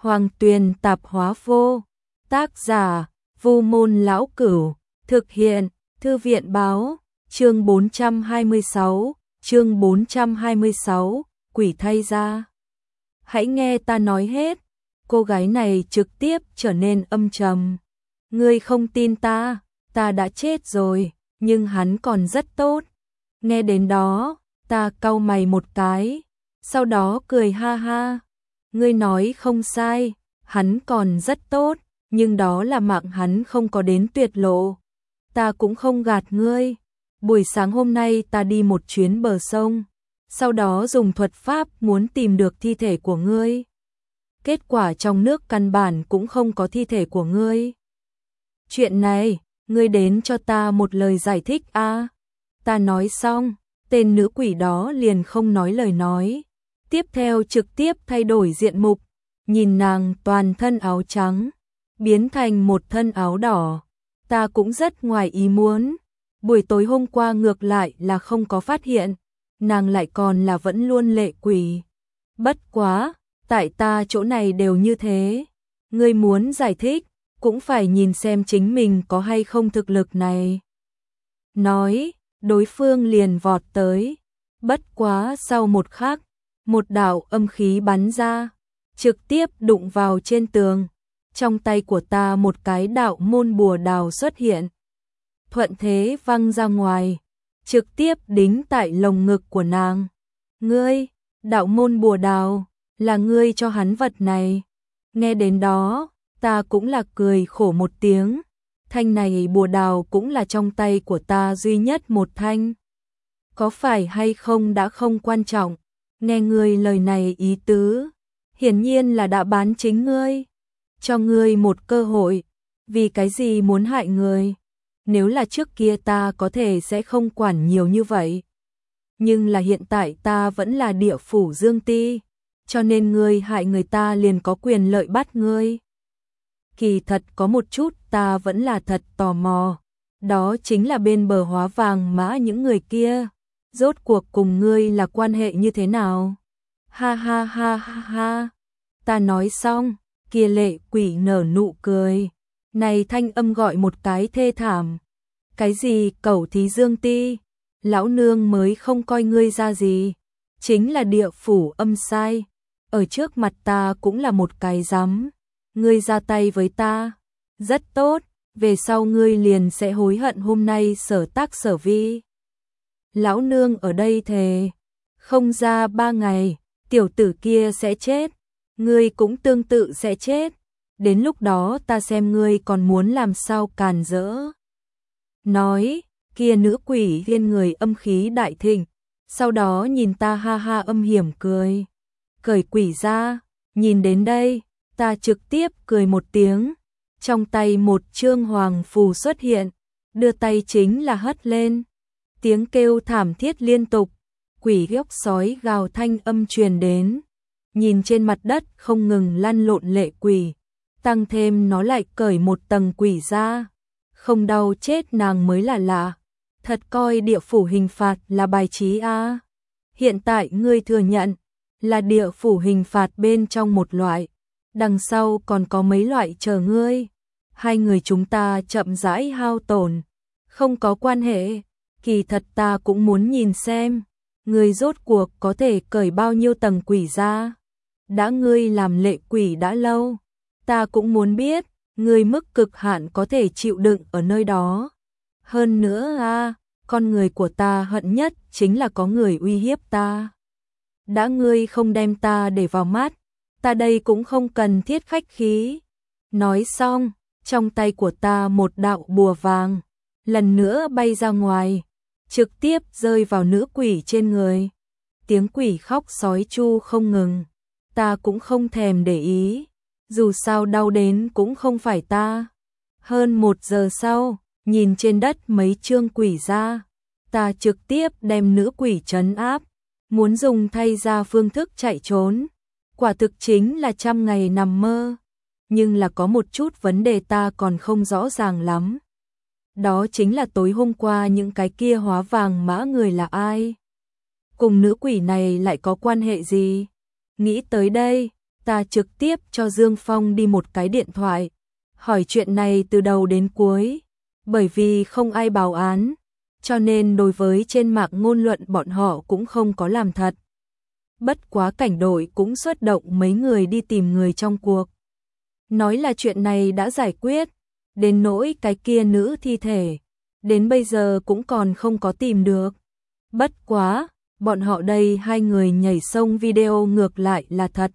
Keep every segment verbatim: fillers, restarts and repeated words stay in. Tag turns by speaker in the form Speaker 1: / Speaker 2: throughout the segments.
Speaker 1: Hoàng Tuyền Tạp Hóa Vô. Tác giả: Vu Môn Lão Cửu. Thực hiện: Thư viện báo. Chương bốn trăm hai mươi sáu. Chương bốn trăm hai mươi sáu. Quỷ thay ra. Hãy nghe ta nói hết. Cô gái này trực tiếp trở nên âm trầm. Ngươi không tin ta, ta đã chết rồi, nhưng hắn còn rất tốt. Nghe đến đó, ta cau mày một cái, sau đó cười ha ha. Ngươi nói không sai, hắn còn rất tốt, nhưng đó là mạng hắn không có đến tuyệt lộ. Ta cũng không gạt ngươi. Buổi sáng hôm nay ta đi một chuyến bờ sông, sau đó dùng thuật pháp muốn tìm được thi thể của ngươi. Kết quả trong nước căn bản cũng không có thi thể của ngươi. Chuyện này, ngươi đến cho ta một lời giải thích a. À? Ta nói xong, tên nữ quỷ đó liền không nói lời nói. Tiếp theo trực tiếp thay đổi diện mục, nhìn nàng toàn thân áo trắng, biến thành một thân áo đỏ. Ta cũng rất ngoài ý muốn. Buổi tối hôm qua ngược lại là không có phát hiện, nàng lại còn là vẫn luôn lệ quỷ. Bất quá, tại ta chỗ này đều như thế. Ngươi muốn giải thích, cũng phải nhìn xem chính mình có hay không thực lực này. Nói, đối phương liền vọt tới. Bất quá sau một khắc, một đạo âm khí bắn ra, trực tiếp đụng vào trên tường. Trong tay của ta một cái đạo môn bùa đào xuất hiện, thuận thế văng ra ngoài, trực tiếp đính tại lồng ngực của nàng. Ngươi, đạo môn bùa đào, là ngươi cho hắn vật này. Nghe đến đó, ta cũng là cười khổ một tiếng. Thanh này bùa đào cũng là trong tay của ta duy nhất một thanh. Có phải hay không đã không quan trọng. Nghe ngươi lời này ý tứ, hiển nhiên là đã bán chính ngươi. Cho ngươi một cơ hội, vì cái gì muốn hại ngươi? Nếu là trước kia ta có thể sẽ không quản nhiều như vậy. Nhưng là hiện tại ta vẫn là địa phủ Dương Ti, cho nên ngươi hại người ta liền có quyền lợi bắt ngươi. Kỳ thật có một chút ta vẫn là thật tò mò, đó chính là bên bờ Hóa Vàng Mã những người kia, rốt cuộc cùng ngươi là quan hệ như thế nào? Ha ha ha ha ha. Ta nói xong, kia lệ quỷ nở nụ cười. Này thanh âm gọi một cái thê thảm. Cái gì cẩu thí Dương Ti? Lão nương mới không coi ngươi ra gì. Chính là địa phủ âm sai. Ở trước mặt ta cũng là một cái rắm. Ngươi ra tay với ta. Rất tốt, về sau ngươi liền sẽ hối hận hôm nay sở tác sở vi. Lão nương ở đây thề, không ra ba ngày, tiểu tử kia sẽ chết. Ngươi cũng tương tự sẽ chết. Đến lúc đó ta xem ngươi còn muốn làm sao càn rỡ. Nói, kia nữ quỷ thiên người âm khí đại thịnh, sau đó nhìn ta ha ha âm hiểm cười. Cởi quỷ ra, nhìn đến đây, ta trực tiếp cười một tiếng. Trong tay một chương hoàng phù xuất hiện, đưa tay chính là hất lên. Tiếng kêu thảm thiết liên tục, quỷ góc sói gào thanh âm truyền đến. Nhìn trên mặt đất không ngừng lăn lộn lệ quỷ, tăng thêm nó lại cởi một tầng quỷ ra. Không đau chết nàng mới là lạ. Thật coi địa phủ hình phạt là bài trí a. À. Hiện tại ngươi thừa nhận là địa phủ hình phạt bên trong một loại, đằng sau còn có mấy loại chờ ngươi. Hai người chúng ta chậm rãi hao tổn, không có quan hệ. Kỳ thật ta cũng muốn nhìn xem, ngươi rốt cuộc có thể cởi bao nhiêu tầng quỷ ra. Đã ngươi làm lệ quỷ đã lâu, ta cũng muốn biết, ngươi mức cực hạn có thể chịu đựng ở nơi đó. Hơn nữa a, à, con người của ta hận nhất chính là có người uy hiếp ta. Đã ngươi không đem ta để vào mắt, ta đây cũng không cần thiết khách khí. Nói xong, trong tay của ta một đạo bùa vàng, lần nữa bay ra ngoài, trực tiếp rơi vào nữ quỷ trên người. Tiếng quỷ khóc sói chu không ngừng. Ta cũng không thèm để ý, dù sao đau đến cũng không phải ta. Hơn một giờ sau, nhìn trên đất mấy chương quỷ ra, ta trực tiếp đem nữ quỷ trấn áp, muốn dùng thay ra phương thức chạy trốn. Quả thực chính là trăm ngày nằm mơ. Nhưng là có một chút vấn đề ta còn không rõ ràng lắm. Đó chính là tối hôm qua những cái kia Hóa Vàng Mã người là ai? Cùng nữ quỷ này lại có quan hệ gì? Nghĩ tới đây, Ta trực tiếp cho Dương Phong đi một cái điện thoại, hỏi chuyện này từ đầu đến cuối, bởi vì không ai báo án, cho nên đối với trên mạng ngôn luận bọn họ cũng không có làm thật. Bất quá cảnh đội cũng xuất động mấy người đi tìm người trong cuộc. Nói là chuyện này đã giải quyết, đến nỗi cái kia nữ thi thể, đến bây giờ cũng còn không có tìm được. Bất quá, bọn họ đây hai người nhảy sông video ngược lại là thật.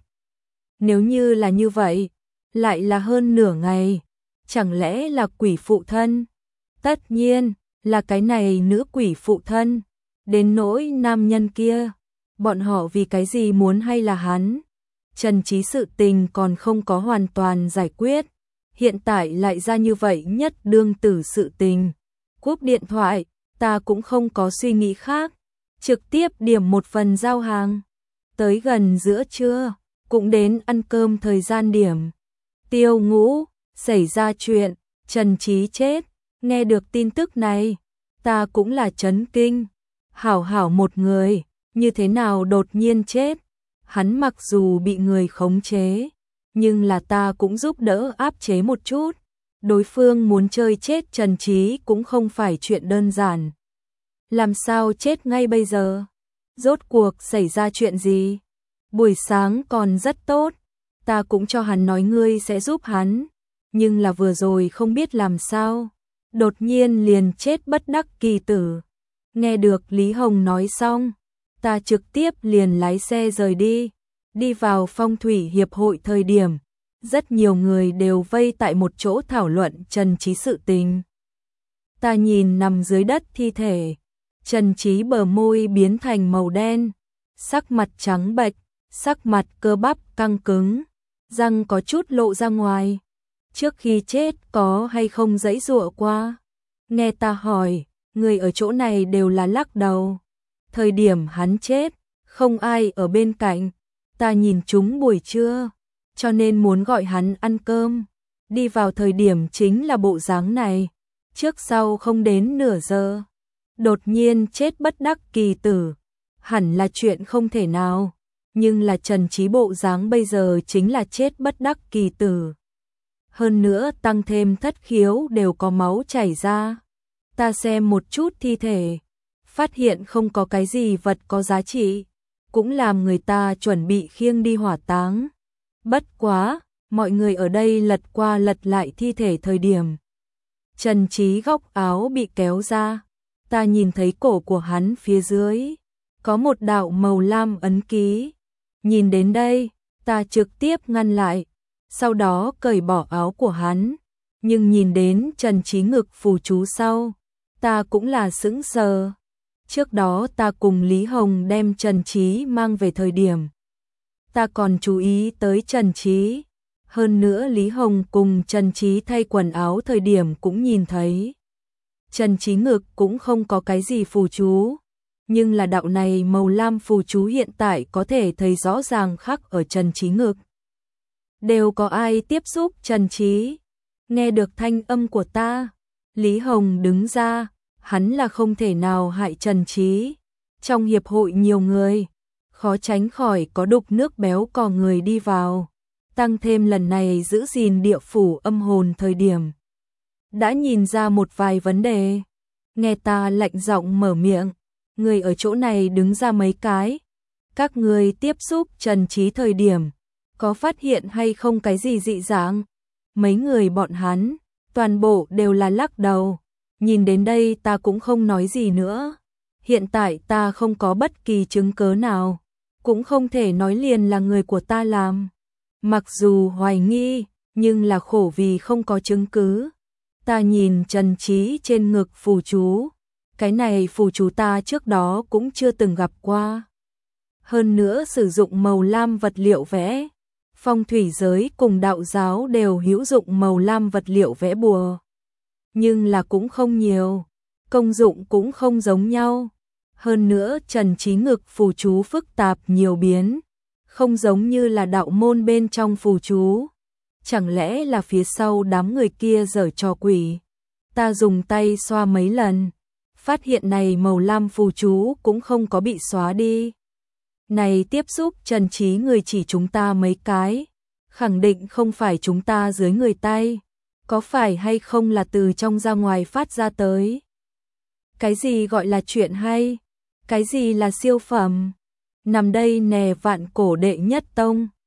Speaker 1: Nếu như là như vậy, lại là hơn nửa ngày, chẳng lẽ là quỷ phụ thân? Tất nhiên, là cái này nữ quỷ phụ thân, đến nỗi nam nhân kia, bọn họ vì cái gì muốn hay là hắn? Trần Chí sự tình còn không có hoàn toàn giải quyết, hiện tại lại ra như vậy nhất đương tử sự tình. Cúp điện thoại, ta cũng không có suy nghĩ khác, trực tiếp điểm một phần giao hàng. Tới gần giữa trưa, cũng đến ăn cơm thời gian điểm. Tiêu Ngũ, xảy ra chuyện, Trần Chí chết, nghe được tin tức này, ta cũng là chấn kinh. Hảo hảo một người, như thế nào đột nhiên chết? Hắn mặc dù bị người khống chế, nhưng là ta cũng giúp đỡ áp chế một chút. Đối phương muốn chơi chết Trần Chí cũng không phải chuyện đơn giản. Làm sao chết ngay bây giờ? Rốt cuộc xảy ra chuyện gì? Buổi sáng còn rất tốt, ta cũng cho hắn nói ngươi sẽ giúp hắn, nhưng là vừa rồi không biết làm sao, đột nhiên liền chết bất đắc kỳ tử. Nghe được Lý Hồng nói xong, ta trực tiếp liền lái xe rời đi, đi vào phong thủy hiệp hội thời điểm. Rất nhiều người đều vây tại một chỗ thảo luận Trần Chí sự tình. Ta nhìn nằm dưới đất thi thể, Trần Chí bờ môi biến thành màu đen, sắc mặt trắng bệch, sắc mặt cơ bắp căng cứng, răng có chút lộ ra ngoài. Trước khi chết có hay không giãy giụa qua? Nghe ta hỏi, người ở chỗ này đều là lắc đầu. Thời điểm hắn chết, không ai ở bên cạnh, ta nhìn chúng buổi trưa, cho nên muốn gọi hắn ăn cơm. Đi vào thời điểm chính là bộ dáng này, trước sau không đến nửa giờ. Đột nhiên chết bất đắc kỳ tử, hẳn là chuyện không thể nào, nhưng là Trần Chí bộ dáng bây giờ chính là chết bất đắc kỳ tử. Hơn nữa tăng thêm thất khiếu đều có máu chảy ra. Ta xem một chút thi thể, phát hiện không có cái gì vật có giá trị, cũng làm người ta chuẩn bị khiêng đi hỏa táng. Bất quá, mọi người ở đây lật qua lật lại thi thể thời điểm. Trần Chí góc áo bị kéo ra, ta nhìn thấy cổ của hắn phía dưới, có một đạo màu lam ấn ký. Nhìn đến đây, ta trực tiếp ngăn lại, sau đó cởi bỏ áo của hắn, nhưng nhìn đến Trần Chí ngực phù chú sau, ta cũng là sững sờ. Trước đó ta cùng Lý Hồng đem Trần Chí mang về thời điểm, ta còn chú ý tới Trần Chí. Hơn nữa Lý Hồng cùng Trần Chí thay quần áo thời điểm cũng nhìn thấy. Trần Chí ngực cũng không có cái gì phù chú, nhưng là đạo này màu lam phù chú hiện tại có thể thấy rõ ràng khắc ở Trần Chí ngực. Đều có ai tiếp xúc Trần Chí? Nghe được thanh âm của ta, Lý Hồng đứng ra, hắn là không thể nào hại Trần Chí. Trong hiệp hội nhiều người, khó tránh khỏi có đục nước béo cò người đi vào. Tăng thêm lần này giữ gìn địa phủ âm hồn thời điểm, đã nhìn ra một vài vấn đề. Nghe ta lạnh giọng mở miệng, người ở chỗ này đứng ra mấy cái. Các người tiếp xúc Trần Chí thời điểm, có phát hiện hay không cái gì dị dạng? Mấy người bọn hắn, toàn bộ đều là lắc đầu. Nhìn đến đây ta cũng không nói gì nữa. Hiện tại ta không có bất kỳ chứng cớ nào, cũng không thể nói liền là người của ta làm. Mặc dù hoài nghi, nhưng là khổ vì không có chứng cứ. Ta nhìn Trần Chí trên ngực phù chú, cái này phù chú ta trước đó cũng chưa từng gặp qua. Hơn nữa sử dụng màu lam vật liệu vẽ. Phong thủy giới cùng đạo giáo đều hữu dụng màu lam vật liệu vẽ bùa. Nhưng là cũng không nhiều, công dụng cũng không giống nhau. Hơn nữa Trần Chí ngực phù chú phức tạp nhiều biến, không giống như là đạo môn bên trong phù chú. Chẳng lẽ là phía sau đám người kia giở trò quỷ? Ta dùng tay xoa mấy lần, phát hiện này màu lam phù chú cũng không có bị xóa đi. Này tiếp xúc Trần Chí người chỉ chúng ta mấy cái, khẳng định không phải chúng ta dưới người tay, có phải hay không là từ trong ra ngoài phát ra tới. Cái gì gọi là chuyện hay? Cái gì là siêu phẩm? Nằm đây nè vạn cổ đệ nhất tông.